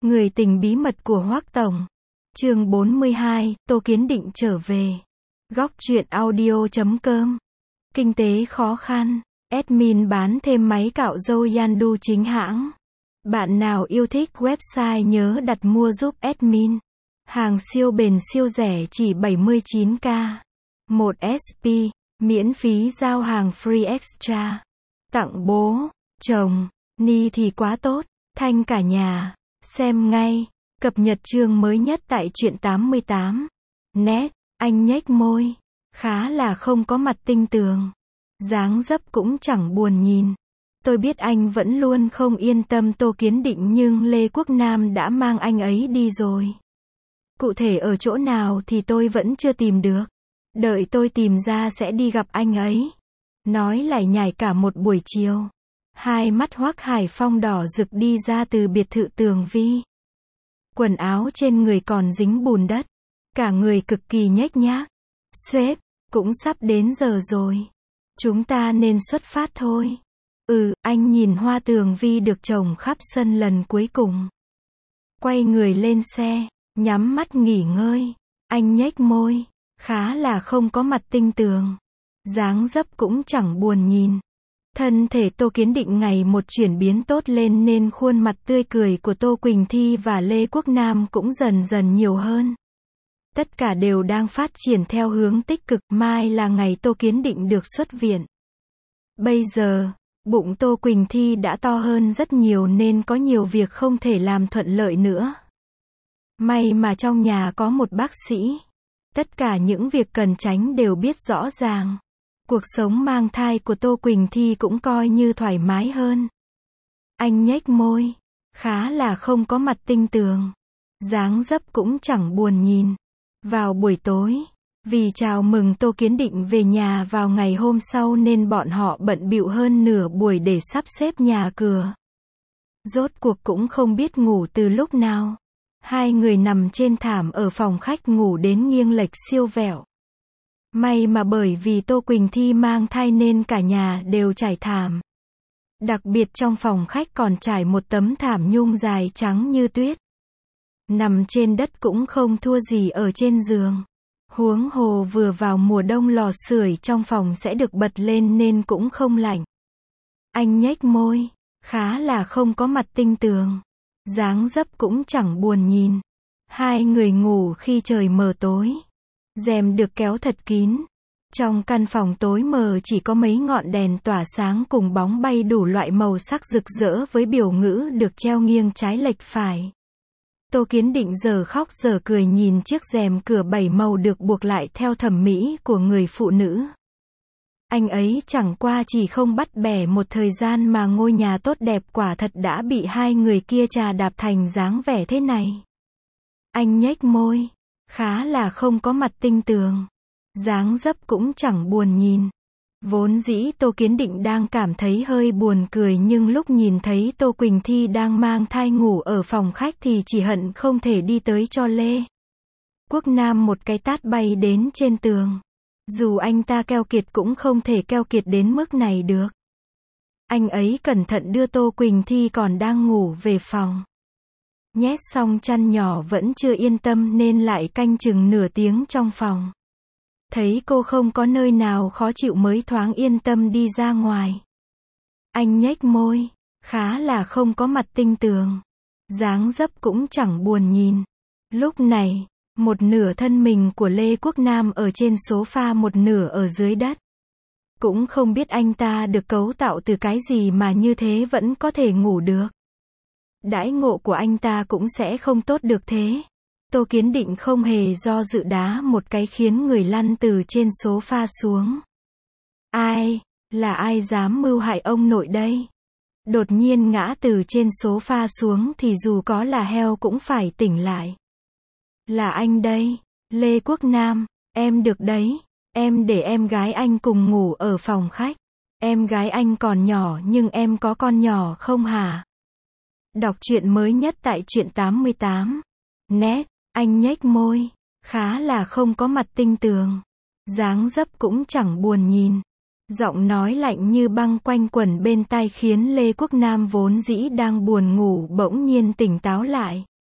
Người tình bí mật của Hoắc Tổng. Chương 42, Tô Kiến Định trở về. Góc truyện audio.com. Kinh tế khó khăn. Admin bán thêm máy cạo râu Yandu chính hãng. Bạn nào yêu thích website nhớ đặt mua giúp admin. Hàng siêu bền siêu rẻ chỉ 79k. 1 SP. Miễn phí giao hàng free extra. Tặng bố, chồng, Ni thì quá tốt. Thanh cả nhà. Xem ngay. Cập nhật chương mới nhất tại truyện 88. Net. Anh nhếch môi. Khá là không có mặt tinh tường. Dáng dấp cũng chẳng buồn nhìn. Tôi biết anh vẫn luôn không yên tâm Tô Kiến Định nhưng Lê Quốc Nam đã mang anh ấy đi rồi. Cụ thể ở chỗ nào thì tôi vẫn chưa tìm được. Đợi tôi tìm ra sẽ đi gặp anh ấy. Nói lải nhải cả một buổi chiều. Hai mắt Hoắc Hải Phong đỏ rực đi ra từ biệt thự Tường Vi. Quần áo trên người còn dính bùn đất. Cả người cực kỳ nhếch nhác. Sếp, cũng sắp đến giờ rồi. Chúng ta nên xuất phát thôi. Anh nhìn hoa Tường Vi được trồng khắp sân lần cuối cùng. Quay người lên xe, nhắm mắt nghỉ ngơi. Anh nhếch môi, khá là không có mặt tinh tường. Dáng dấp cũng chẳng buồn nhìn. Thân thể Tô Kiến Định ngày một chuyển biến tốt lên nên khuôn mặt tươi cười của Tô Quỳnh Thi và Lê Quốc Nam cũng dần dần nhiều hơn. Tất cả đều đang phát triển theo hướng tích cực. Mai là ngày Tô Kiến Định được xuất viện. Bây giờ, bụng Tô Quỳnh Thi đã to hơn rất nhiều nên có nhiều việc không thể làm thuận lợi nữa. May mà trong nhà có một bác sĩ. Tất cả những việc cần tránh đều biết rõ ràng. Cuộc sống mang thai của Tô Quỳnh Thi cũng coi như thoải mái hơn. Anh nhếch môi, khá là không có mặt tinh tường. Dáng dấp cũng chẳng buồn nhìn. Vào buổi tối, vì chào mừng Tô Kiến Định về nhà vào ngày hôm sau nên bọn họ bận bịu hơn nửa buổi để sắp xếp nhà cửa. Rốt cuộc cũng không biết ngủ từ lúc nào. Hai người nằm trên thảm ở phòng khách ngủ đến nghiêng lệch siêu vẹo. May mà bởi vì Tô Quỳnh Thi mang thai nên cả nhà đều trải thảm. Đặc biệt trong phòng khách còn trải một tấm thảm nhung dài trắng như tuyết. Nằm trên đất cũng không thua gì ở trên giường. Huống hồ vừa vào mùa đông lò sưởi trong phòng sẽ được bật lên nên cũng không lạnh. Anh nhếch môi, khá là không có mặt tinh tường. Dáng dấp cũng chẳng buồn nhìn. Hai người ngủ khi trời mờ tối. Rèm được kéo thật kín. Trong căn phòng tối mờ chỉ có mấy ngọn đèn tỏa sáng cùng bóng bay đủ loại màu sắc rực rỡ với biểu ngữ được treo nghiêng trái lệch phải. Tô Kiến Định giờ khóc giờ cười nhìn chiếc rèm cửa 7 màu được buộc lại theo thẩm mỹ của người phụ nữ. Anh ấy chẳng qua chỉ không bắt bẻ một thời gian mà ngôi nhà tốt đẹp quả thật đã bị hai người kia trà đạp thành dáng vẻ thế này. Anh nhếch môi, khá là không có mặt tinh tường. Dáng dấp cũng chẳng buồn nhìn. Vốn dĩ Tô Kiến Định đang cảm thấy hơi buồn cười nhưng lúc nhìn thấy Tô Quỳnh Thi đang mang thai ngủ ở phòng khách thì chỉ hận không thể đi tới cho Lê Quốc Nam một cái tát bay đến trên tường. Dù anh ta keo kiệt cũng không thể keo kiệt đến mức này được. Anh ấy cẩn thận đưa Tô Quỳnh Thi còn đang ngủ về phòng. Nhét xong chăn nhỏ vẫn chưa yên tâm nên lại canh chừng nửa tiếng trong phòng. Thấy cô không có nơi nào khó chịu mới thoáng yên tâm đi ra ngoài. Anh nhếch môi, khá là không có mặt tinh tường. Dáng dấp cũng chẳng buồn nhìn. Lúc này, một nửa thân mình của Lê Quốc Nam ở trên sofa một nửa ở dưới đất. Cũng không biết anh ta được cấu tạo từ cái gì mà như thế vẫn có thể ngủ được. Đãi ngộ của anh ta cũng sẽ không tốt được thế. Tô Kiến Định không hề do dự đá một cái khiến người lăn từ trên sofa xuống. Là ai dám mưu hại ông nội đây? Đột nhiên ngã từ trên sofa xuống thì dù có là heo cũng phải tỉnh lại. Là anh đây, Lê Quốc Nam, em được đấy, em để em gái anh cùng ngủ ở phòng khách. Em gái anh còn nhỏ nhưng em có con nhỏ không hả? Đọc truyện mới nhất tại truyện 88. Net. Anh nhếch môi, khá là không có mặt tinh tường. Dáng dấp cũng chẳng buồn nhìn. Giọng nói lạnh như băng quanh quẩn bên tai khiến Lê Quốc Nam vốn dĩ đang buồn ngủ bỗng nhiên tỉnh táo lại.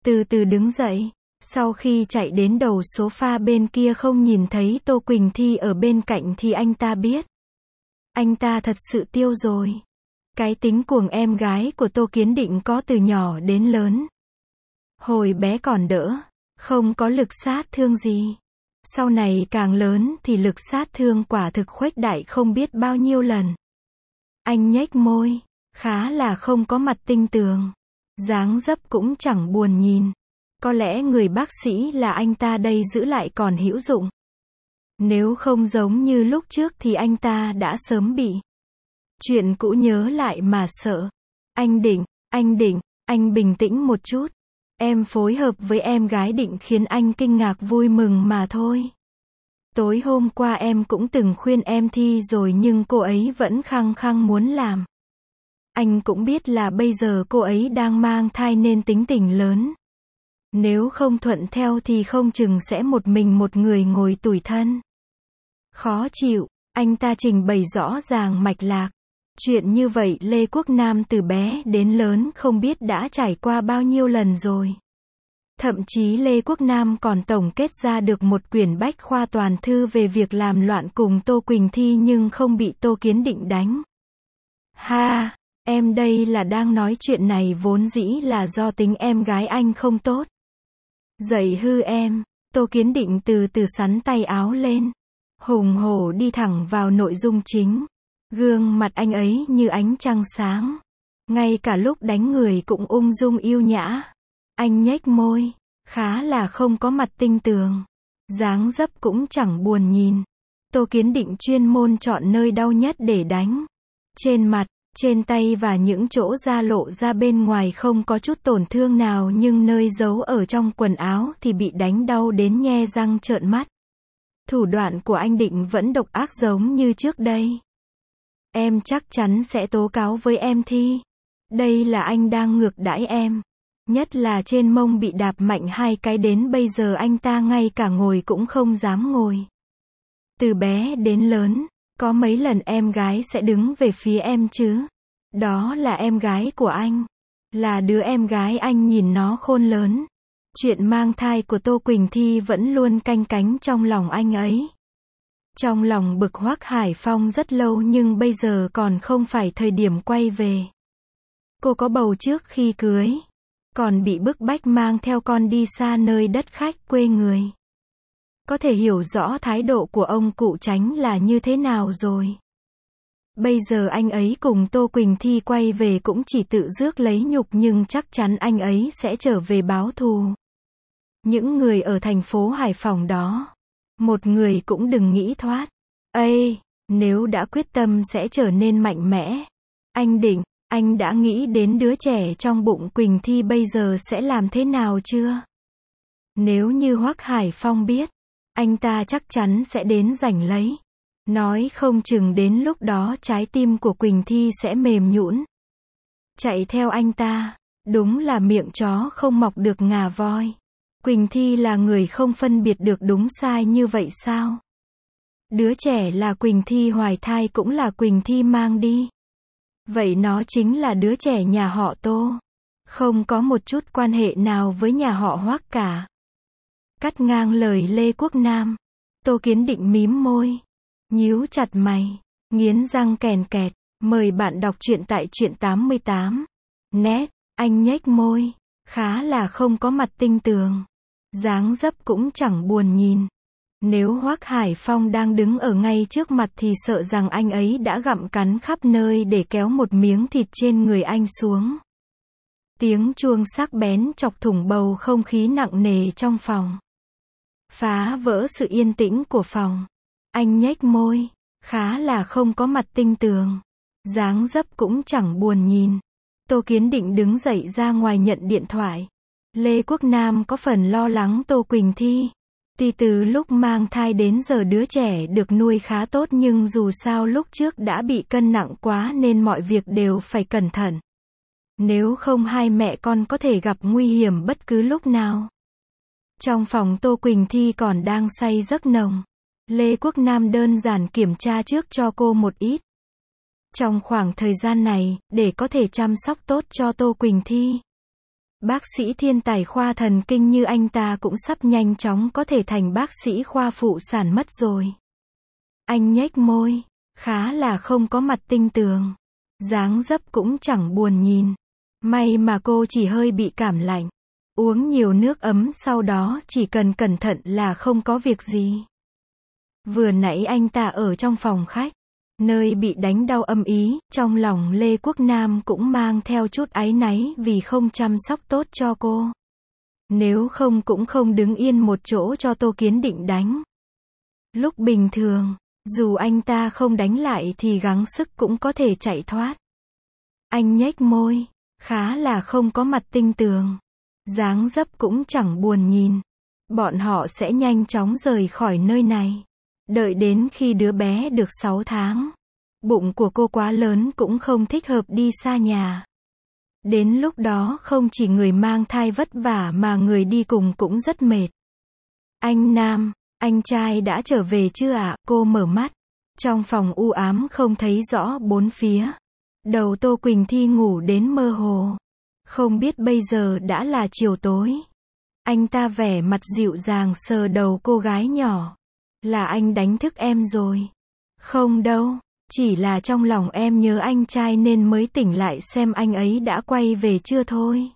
Từ từ đứng dậy. Sau khi chạy đến đầu sofa bên kia không nhìn thấy Tô Quỳnh Thi ở bên cạnh thì anh ta biết. Anh ta thật sự tiêu rồi. Cái tính cuồng em gái của Tô Kiến Định có từ nhỏ đến lớn. Hồi bé còn đỡ, không có lực sát thương gì. Sau này càng lớn thì lực sát thương quả thực khuếch đại không biết bao nhiêu lần. Anh nhếch môi, khá là không có mặt tinh tường. Dáng dấp cũng chẳng buồn nhìn. Có lẽ người bác sĩ là anh ta đây giữ lại còn hữu dụng. Nếu không giống như lúc trước thì anh ta đã sớm bị. Chuyện cũ nhớ lại mà sợ. Anh Định, anh bình tĩnh một chút. Em phối hợp với em gái Định khiến anh kinh ngạc vui mừng mà thôi. Tối hôm qua em cũng từng khuyên em Thi rồi nhưng cô ấy vẫn khăng khăng muốn làm. Anh cũng biết là bây giờ cô ấy đang mang thai nên tính tình lớn. Nếu không thuận theo thì không chừng sẽ một mình một người ngồi tủi thân. Khó chịu, anh ta trình bày rõ ràng mạch lạc. Chuyện như vậy Lê Quốc Nam từ bé đến lớn không biết đã trải qua bao nhiêu lần rồi. Thậm chí Lê Quốc Nam còn tổng kết ra được một quyển bách khoa toàn thư về việc làm loạn cùng Tô Quỳnh Thi nhưng không bị Tô Kiến Định đánh. Ha, em đây là đang nói chuyện này vốn dĩ là do tính em gái anh không tốt. Dậy hư em, Tô Kiến Định từ từ xắn tay áo lên. Hùng hổ đi thẳng vào nội dung chính. Gương mặt anh ấy như ánh trăng sáng. Ngay cả lúc đánh người cũng ung dung yêu nhã. Anh nhếch môi, khá là không có mặt tinh tường. Dáng dấp cũng chẳng buồn nhìn. Tô Kiến Định chuyên môn chọn nơi đau nhất để đánh. Trên mặt, trên tay và những chỗ da lộ ra bên ngoài không có chút tổn thương nào nhưng nơi giấu ở trong quần áo thì bị đánh đau đến nhe răng trợn mắt. Thủ đoạn của anh Định vẫn độc ác giống như trước đây. Em chắc chắn sẽ tố cáo với em Thi. Đây là anh đang ngược đãi em. Nhất là trên mông bị đạp mạnh 2 cái đến bây giờ anh ta ngay cả ngồi cũng không dám ngồi. Từ bé đến lớn, có mấy lần em gái sẽ đứng về phía em chứ. Đó là em gái của anh. Là đứa em gái anh nhìn nó khôn lớn. Chuyện mang thai của Tô Quỳnh Thi vẫn luôn canh cánh trong lòng anh ấy. Trong lòng bực Hoắc Hải Phong rất lâu nhưng bây giờ còn không phải thời điểm quay về. Cô có bầu trước khi cưới. Còn bị bức bách mang theo con đi xa nơi đất khách quê người. Có thể hiểu rõ thái độ của ông cụ Chánh là như thế nào rồi. Bây giờ anh ấy cùng Tô Quỳnh Thi quay về cũng chỉ tự rước lấy nhục nhưng chắc chắn anh ấy sẽ trở về báo thù. Những người ở thành phố Hải Phòng đó. Một người cũng đừng nghĩ thoát. Ây, nếu đã quyết tâm sẽ trở nên mạnh mẽ. Anh Định, anh đã nghĩ đến đứa trẻ trong bụng Quỳnh Thi bây giờ sẽ làm thế nào chưa? Nếu như Hoắc Hải Phong biết, anh ta chắc chắn sẽ đến giành lấy. Nói không chừng đến lúc đó trái tim của Quỳnh Thi sẽ mềm nhũn. Chạy theo anh ta, đúng là miệng chó không mọc được ngà voi. Quỳnh Thi là người không phân biệt được đúng sai như vậy sao? Đứa trẻ là Quỳnh Thi hoài thai cũng là Quỳnh Thi mang đi. Vậy nó chính là đứa trẻ nhà họ Tô. Không có một chút quan hệ nào với nhà họ Hoắc cả. Cắt ngang lời Lê Quốc Nam. Tô Kiến Định mím môi. Nhíu chặt mày. Nghiến răng kèn kẹt. Mời bạn đọc truyện tại truyện 88. Net. Anh nhếch môi. Khá là không có mặt tinh tường. Dáng dấp cũng chẳng buồn nhìn. Nếu Hoắc Hải Phong đang đứng ở ngay trước mặt thì sợ rằng anh ấy đã gặm cắn khắp nơi để kéo một miếng thịt trên người anh xuống. Tiếng chuông sắc bén chọc thủng bầu không khí nặng nề trong phòng. Phá vỡ sự yên tĩnh của phòng. Anh nhếch môi, khá là không có mặt tinh tường. Dáng dấp cũng chẳng buồn nhìn. Tô Kiến Định đứng dậy ra ngoài nhận điện thoại. Lê Quốc Nam có phần lo lắng Tô Quỳnh Thi. Tuy từ lúc mang thai đến giờ đứa trẻ được nuôi khá tốt nhưng dù sao lúc trước đã bị cân nặng quá nên mọi việc đều phải cẩn thận. Nếu không hai mẹ con có thể gặp nguy hiểm bất cứ lúc nào. Trong phòng Tô Quỳnh Thi còn đang say giấc nồng. Lê Quốc Nam đơn giản kiểm tra trước cho cô một ít. Trong khoảng thời gian này, để có thể chăm sóc tốt cho Tô Quỳnh Thi. Bác sĩ thiên tài khoa thần kinh như anh ta cũng sắp nhanh chóng có thể thành bác sĩ khoa phụ sản mất rồi. Anh nhếch môi, khá là không có mặt tinh tường. Dáng dấp cũng chẳng buồn nhìn. May mà cô chỉ hơi bị cảm lạnh. Uống nhiều nước ấm sau đó chỉ cần cẩn thận là không có việc gì. Vừa nãy anh ta ở trong phòng khách, nơi bị đánh đau âm ý, trong lòng Lê Quốc Nam cũng mang theo chút áy náy vì không chăm sóc tốt cho cô. Nếu không cũng không đứng yên một chỗ cho Tô Kiến Định đánh. Lúc bình thường, dù anh ta không đánh lại thì gắng sức cũng có thể chạy thoát. Anh nhếch môi, khá là không có mặt tinh tường. Dáng dấp cũng chẳng buồn nhìn. Bọn họ sẽ nhanh chóng rời khỏi nơi này. Đợi đến khi đứa bé được 6 tháng. Bụng của cô quá lớn cũng không thích hợp đi xa nhà. Đến lúc đó không chỉ người mang thai vất vả mà người đi cùng cũng rất mệt. Anh Nam, anh trai đã trở về chưa ạ? Cô mở mắt. Trong phòng u ám không thấy rõ bốn phía. Đầu Tô Quỳnh Thi ngủ đến mơ hồ. Không biết bây giờ đã là chiều tối. Anh ta vẻ mặt dịu dàng sờ đầu cô gái nhỏ. Là anh đánh thức em rồi. Không đâu, chỉ là trong lòng em nhớ anh trai nên mới tỉnh lại xem anh ấy đã quay về chưa thôi.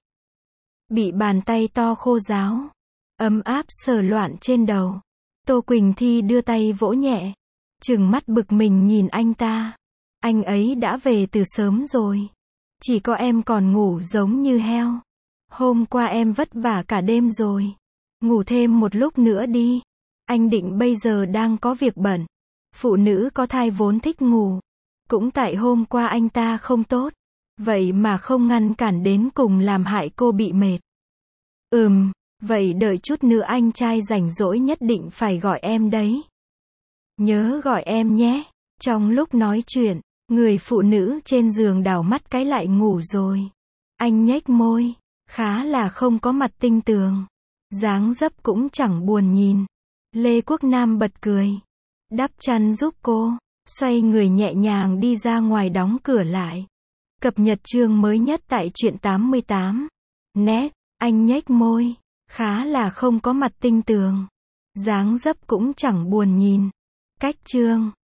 Bị bàn tay to khô ráo, ấm áp sờ loạn trên đầu. Tô Quỳnh Thi đưa tay vỗ nhẹ, trừng mắt bực mình nhìn anh ta. Anh ấy đã về từ sớm rồi. Chỉ có em còn ngủ giống như heo. Hôm qua em vất vả cả đêm rồi. Ngủ thêm một lúc nữa đi. Anh Định bây giờ đang có việc bận. Phụ nữ có thai vốn thích ngủ. Cũng tại hôm qua anh ta không tốt. Vậy mà không ngăn cản đến cùng làm hại cô bị mệt. Vậy đợi chút nữa anh trai rảnh rỗi nhất định phải gọi em đấy. Nhớ gọi em nhé. Trong lúc nói chuyện, người phụ nữ trên giường đảo mắt cái lại ngủ rồi. Anh nhếch môi, khá là không có mặt tinh tường. Dáng dấp cũng chẳng buồn nhìn. Lê Quốc Nam bật cười. Đắp chăn giúp cô. Xoay người nhẹ nhàng đi ra ngoài đóng cửa lại. Cập nhật chương mới nhất tại truyện 88. Net, anh nhếch môi. Khá là không có mặt tinh tường. Dáng dấp cũng chẳng buồn nhìn. Cách chương.